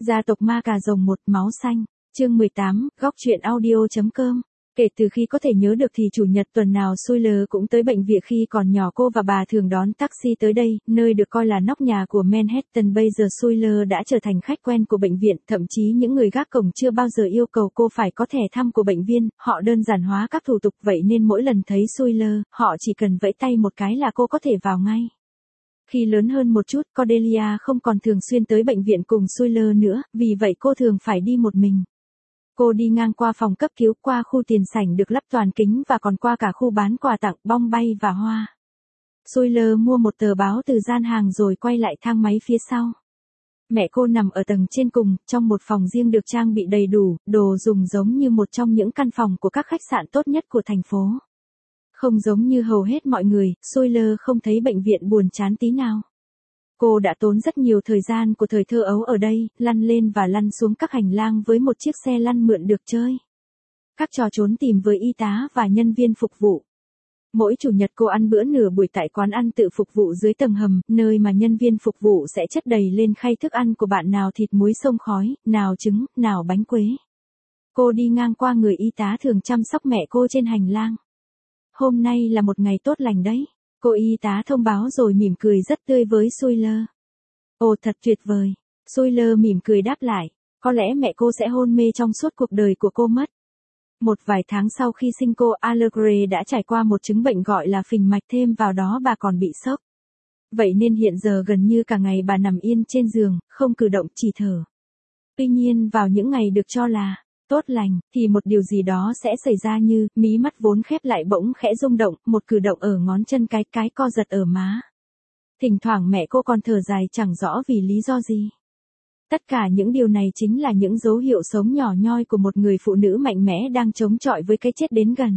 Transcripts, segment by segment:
Gia tộc ma cà rồng 1 máu xanh, chương 18, góc truyện audio.com. Kể từ khi có thể nhớ được thì chủ nhật tuần nào Sawyer cũng tới bệnh viện. Khi còn nhỏ cô và bà thường đón taxi tới đây, nơi được coi là nóc nhà của Manhattan. Bây giờ Sawyer đã trở thành khách quen của bệnh viện, thậm chí những người gác cổng chưa bao giờ yêu cầu cô phải có thẻ thăm của bệnh viện, họ đơn giản hóa các thủ tục vậy nên mỗi lần thấy Sawyer, họ chỉ cần vẫy tay một cái là cô có thể vào ngay. Khi lớn hơn một chút, Cordelia không còn thường xuyên tới bệnh viện cùng Sawyer nữa, vì vậy cô thường phải đi một mình. Cô đi ngang qua phòng cấp cứu, qua khu tiền sảnh được lắp toàn kính và còn qua cả khu bán quà tặng, bong bay và hoa. Sawyer mua một tờ báo từ gian hàng rồi quay lại thang máy phía sau. Mẹ cô nằm ở tầng trên cùng, trong một phòng riêng được trang bị đầy đủ, đồ dùng giống như một trong những căn phòng của các khách sạn tốt nhất của thành phố. Không giống như hầu hết mọi người, Sawyer không thấy bệnh viện buồn chán tí nào. Cô đã tốn rất nhiều thời gian của thời thơ ấu ở đây, lăn lên và lăn xuống các hành lang với một chiếc xe lăn mượn được chơi. Các trò trốn tìm với y tá và nhân viên phục vụ. Mỗi chủ nhật cô ăn bữa nửa buổi tại quán ăn tự phục vụ dưới tầng hầm, nơi mà nhân viên phục vụ sẽ chất đầy lên khay thức ăn của bạn, nào thịt muối xông khói, nào trứng, nào bánh quế. Cô đi ngang qua người y tá thường chăm sóc mẹ cô trên hành lang. Hôm nay là một ngày tốt lành đấy. Cô y tá thông báo rồi mỉm cười rất tươi với Sawyer. Ồ, thật tuyệt vời. Sawyer mỉm cười đáp lại. Có lẽ mẹ cô sẽ hôn mê trong suốt cuộc đời của cô mất. Một vài tháng sau khi sinh cô, Allegra đã trải qua một chứng bệnh gọi là phình mạch, thêm vào đó bà còn bị sốc. Vậy nên hiện giờ gần như cả ngày bà nằm yên trên giường, không cử động, chỉ thở. Tuy nhiên vào những ngày được cho là tốt lành, thì một điều gì đó sẽ xảy ra như, mí mắt vốn khép lại bỗng khẽ rung động, một cử động ở ngón chân, cái co giật ở má. Thỉnh thoảng mẹ cô còn thở dài chẳng rõ vì lý do gì. Tất cả những điều này chính là những dấu hiệu sống nhỏ nhoi của một người phụ nữ mạnh mẽ đang chống chọi với cái chết đến gần.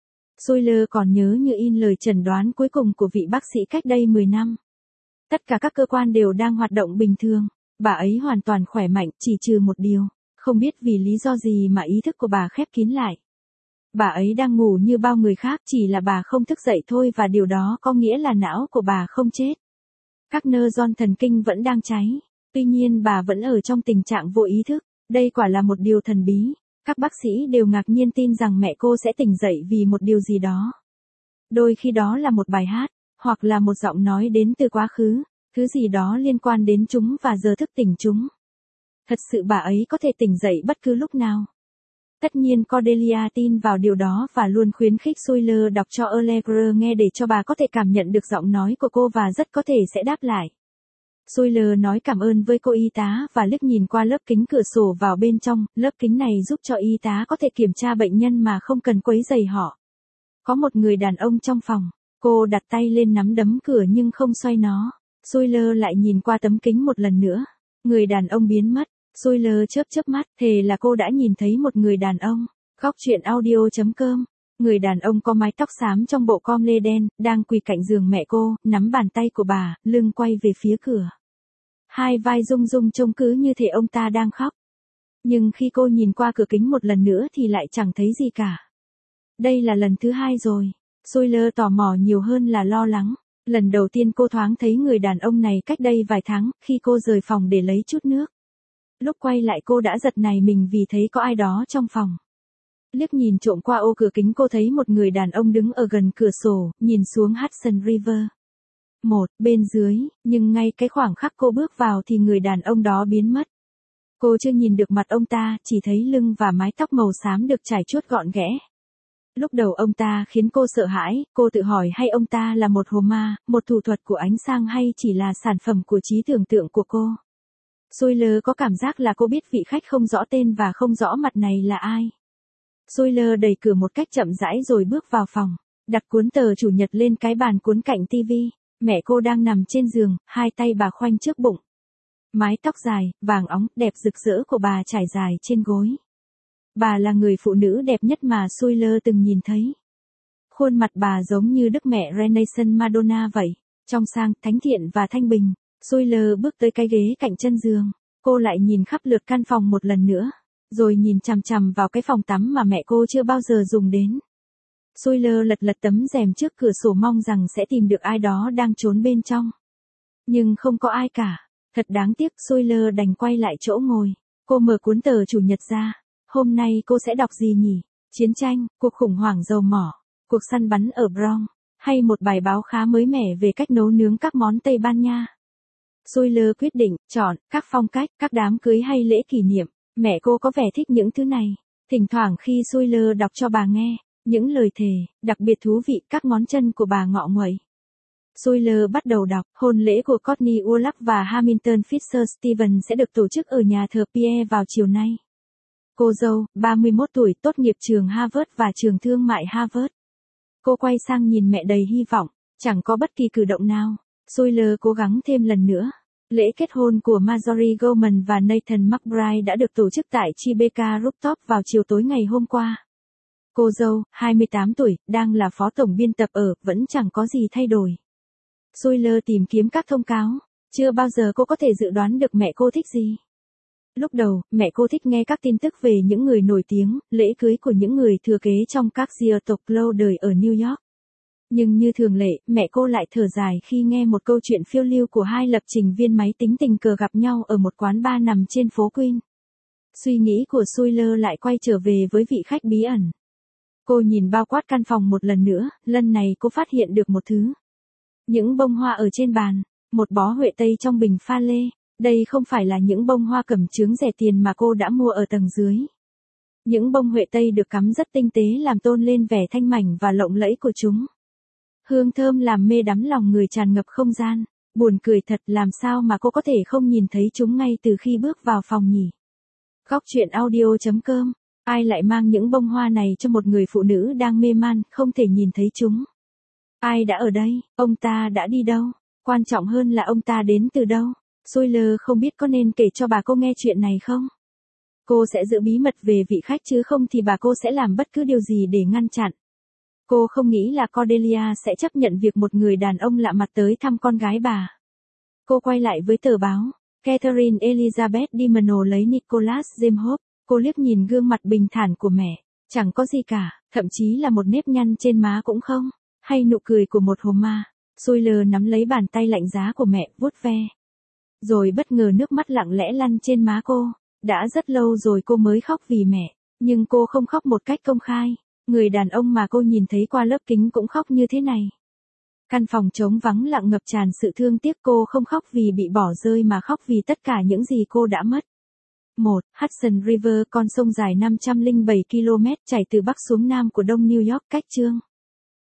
Sawyer còn nhớ như in lời chẩn đoán cuối cùng của vị bác sĩ cách đây 10 năm. Tất cả các cơ quan đều đang hoạt động bình thường. Bà ấy hoàn toàn khỏe mạnh, chỉ trừ một điều. Không biết vì lý do gì mà ý thức của bà khép kín lại. Bà ấy đang ngủ như bao người khác, chỉ là bà không thức dậy thôi, và điều đó có nghĩa là não của bà không chết. Các nơ ron thần kinh vẫn đang cháy. Tuy nhiên bà vẫn ở trong tình trạng vô ý thức. Đây quả là một điều thần bí. Các bác sĩ đều ngạc nhiên tin rằng mẹ cô sẽ tỉnh dậy vì một điều gì đó. Đôi khi đó là một bài hát, hoặc là một giọng nói đến từ quá khứ, thứ gì đó liên quan đến chúng và giờ thức tỉnh chúng. Thật sự bà ấy có thể tỉnh dậy bất cứ lúc nào. Tất nhiên Cordelia tin vào điều đó và luôn khuyến khích Sawyer đọc cho Allegra nghe để cho bà có thể cảm nhận được giọng nói của cô và rất có thể sẽ đáp lại. Sawyer nói cảm ơn với cô y tá và liếc nhìn qua lớp kính cửa sổ vào bên trong. Lớp kính này giúp cho y tá có thể kiểm tra bệnh nhân mà không cần quấy rầy họ. Có một người đàn ông trong phòng. Cô đặt tay lên nắm đấm cửa nhưng không xoay nó. Sawyer lại nhìn qua tấm kính một lần nữa. Người đàn ông biến mất. Sawyer chớp mắt, thề là cô đã nhìn thấy một người đàn ông. Góc truyện audio.com. Người đàn ông có mái tóc xám trong bộ com lê đen, đang quỳ cạnh giường mẹ cô, nắm bàn tay của bà, lưng quay về phía cửa. Hai vai rung rung trông cứ như thể ông ta đang khóc. Nhưng khi cô nhìn qua cửa kính một lần nữa thì lại chẳng thấy gì cả. Đây là lần thứ hai rồi. Sawyer tò mò nhiều hơn là lo lắng. Lần đầu tiên cô thoáng thấy người đàn ông này cách đây vài tháng, khi cô rời phòng để lấy chút nước. Lúc quay lại cô đã giật nảy mình vì thấy có ai đó trong phòng. Liếc nhìn trộm qua ô cửa kính cô thấy một người đàn ông đứng ở gần cửa sổ, nhìn xuống Hudson River. Bên dưới, nhưng ngay cái khoảng khắc cô bước vào thì người đàn ông đó biến mất. Cô chưa nhìn được mặt ông ta, chỉ thấy lưng và mái tóc màu xám được chải chuốt gọn ghẽ. Lúc đầu ông ta khiến cô sợ hãi, cô tự hỏi hay ông ta là một hồn ma, một thủ thuật của ánh sáng hay chỉ là sản phẩm của trí tưởng tượng của cô. Sawyer có cảm giác là cô biết vị khách không rõ tên và không rõ mặt này là ai. Sawyer đẩy cửa một cách chậm rãi rồi bước vào phòng, đặt cuốn tờ chủ nhật lên cái bàn cuốn cạnh tivi. Mẹ cô đang nằm trên giường, hai tay bà khoanh trước bụng. Mái tóc dài, vàng óng, đẹp rực rỡ của bà trải dài trên gối. Bà là người phụ nữ đẹp nhất mà Sawyer từng nhìn thấy. Khuôn mặt bà giống như Đức Mẹ Renaissance Madonna vậy, trong sang, thánh thiện và thanh bình. Sawyer bước tới cái ghế cạnh chân giường. Cô lại nhìn khắp lượt căn phòng một lần nữa, rồi nhìn chằm chằm vào cái phòng tắm mà mẹ cô chưa bao giờ dùng đến. Sawyer lật tấm rèm trước cửa sổ mong rằng sẽ tìm được ai đó đang trốn bên trong. Nhưng không có ai cả. Thật đáng tiếc, Soiler đành quay lại chỗ ngồi. Cô mở cuốn tờ Chủ nhật ra. Hôm nay cô sẽ đọc gì nhỉ? Chiến tranh, cuộc khủng hoảng dầu mỏ, cuộc săn bắn ở Bronx, hay một bài báo khá mới mẻ về cách nấu nướng các món Tây Ban Nha. Soiler quyết định, chọn, các phong cách, các đám cưới hay lễ kỷ niệm. Mẹ cô có vẻ thích những thứ này. Thỉnh thoảng khi Soiler đọc cho bà nghe, những lời thề, đặc biệt thú vị, các ngón chân của bà ngọ nguậy. Soiler bắt đầu đọc, hôn lễ của Courtney Urlaub và Hamilton Fisher-Stevens sẽ được tổ chức ở nhà thờ Pierre vào chiều nay. Cô dâu, 31 tuổi, tốt nghiệp trường Harvard và trường thương mại Harvard. Cô quay sang nhìn mẹ đầy hy vọng, chẳng có bất kỳ cử động nào. Soiler cố gắng thêm lần nữa. Lễ kết hôn của Marjorie Goldman và Nathan McBride đã được tổ chức tại Tribeca Rooftop vào chiều tối ngày hôm qua. Cô dâu, 28 tuổi, đang là phó tổng biên tập ở, vẫn chẳng có gì thay đổi. Soiler tìm kiếm các thông cáo. Chưa bao giờ cô có thể dự đoán được mẹ cô thích gì. Lúc đầu, mẹ cô thích nghe các tin tức về những người nổi tiếng, lễ cưới của những người thừa kế trong các gia tộc lâu đời ở New York. Nhưng như thường lệ, mẹ cô lại thở dài khi nghe một câu chuyện phiêu lưu của hai lập trình viên máy tính tình cờ gặp nhau ở một quán bar nằm trên phố Queen. Suy nghĩ của Soiler lại quay trở về với vị khách bí ẩn. Cô nhìn bao quát căn phòng một lần nữa, lần này cô phát hiện được một thứ. Những bông hoa ở trên bàn, một bó huệ tây trong bình pha lê. Đây không phải là những bông hoa cẩm chướng rẻ tiền mà cô đã mua ở tầng dưới. Những bông huệ tây được cắm rất tinh tế làm tôn lên vẻ thanh mảnh và lộng lẫy của chúng. Hương thơm làm mê đắm lòng người tràn ngập không gian. Buồn cười thật, làm sao mà cô có thể không nhìn thấy chúng ngay từ khi bước vào phòng nhỉ? Góc truyện audio.com. Ai lại mang những bông hoa này cho một người phụ nữ đang mê man, không thể nhìn thấy chúng? Ai đã ở đây? Ông ta đã đi đâu? Quan trọng hơn là ông ta đến từ đâu? Soiler không biết có nên kể cho bà cô nghe chuyện này không? Cô sẽ giữ bí mật về vị khách chứ không thì bà cô sẽ làm bất cứ điều gì để ngăn chặn. Cô không nghĩ là Cordelia sẽ chấp nhận việc một người đàn ông lạ mặt tới thăm con gái bà. Cô quay lại với tờ báo. Catherine Elizabeth Dimano lấy Nicholas James Hope. Cô liếc nhìn gương mặt bình thản của mẹ. Chẳng có gì cả, thậm chí là một nếp nhăn trên má cũng không. Hay nụ cười của một hồn ma. Soiler nắm lấy bàn tay lạnh giá của mẹ, vuốt ve. Rồi bất ngờ nước mắt lặng lẽ lăn trên má cô. Đã rất lâu rồi cô mới khóc vì mẹ. Nhưng cô không khóc một cách công khai. Người đàn ông mà cô nhìn thấy qua lớp kính cũng khóc như thế này. Căn phòng trống vắng lặng ngập tràn sự thương tiếc. Cô không khóc vì bị bỏ rơi mà khóc vì tất cả những gì cô đã mất. 1. Hudson River, con sông dài 507 km chảy từ bắc xuống nam của đông New York, cách Chương